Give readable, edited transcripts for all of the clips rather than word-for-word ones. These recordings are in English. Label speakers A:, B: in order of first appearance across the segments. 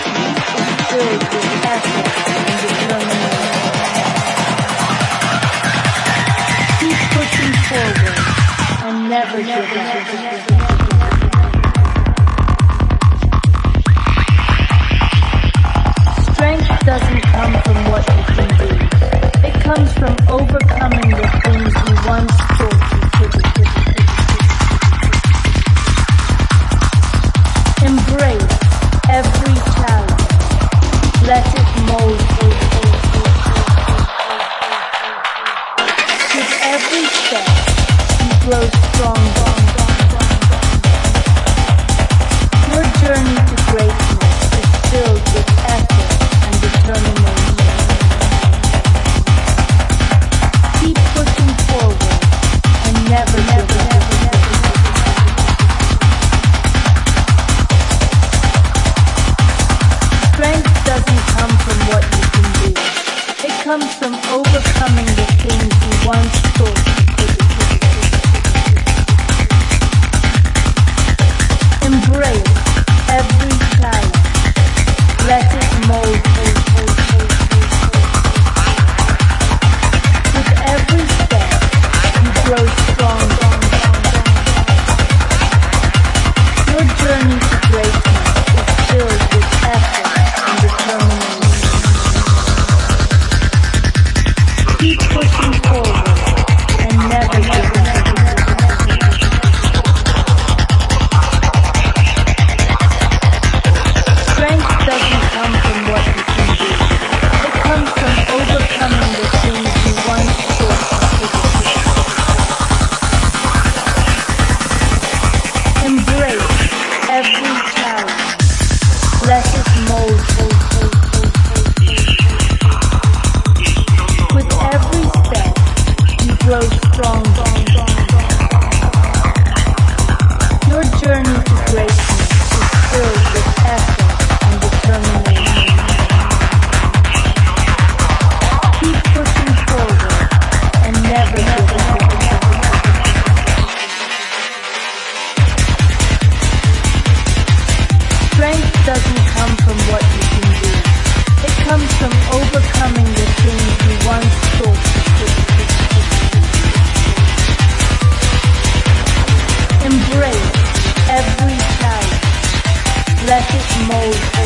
A: is filled with effort and determination. Keep pushing forward and never give up. Strength doesn't come from what you can do. It comes from overcoming the things you once thought you couldn't. Embrace every challenge. Let it mold you. With every step, you grow stronger. Your journey to greatness is filled with effort and determination. Keep pushing forward and never give up. Strength doesn't come from what you can do. It comes from overcoming the things you once thought you couldn't. Embrace every challenge. Let it mold you. With every step, you grow stronger. Your journey to greatness is filled with effort and determination. Keep pushing forward and never give up. Strength doesn't come from what you can do. It comes from overcoming the things you once thought you couldn't. Embrace every challenge. Let it mold you. With every step, you grow stronger. Your journey to greatness is filled with effort and determination. Keep pushing forward and never give up. Strength doesn't come from what you can do. It comes from overcoming the things you once thought you couldn't. Embrace every challenge. Let it mold you.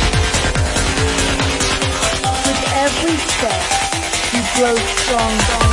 A: With every step, you grow stronger.